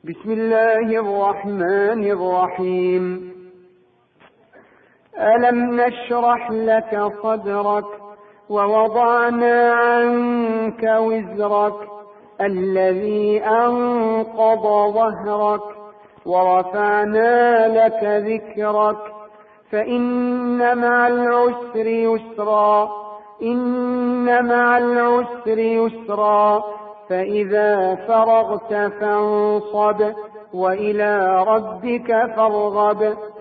بسم الله الرحمن الرحيم. ألم نشرح لك صدرك ووضعنا عنك وزرك الذي أنقض ظهرك ورفعنا لك ذكرك فإن مع العسر يسرا إن مع العسر يسرا فإذا فرغت فانصب وإلى ربك فارغب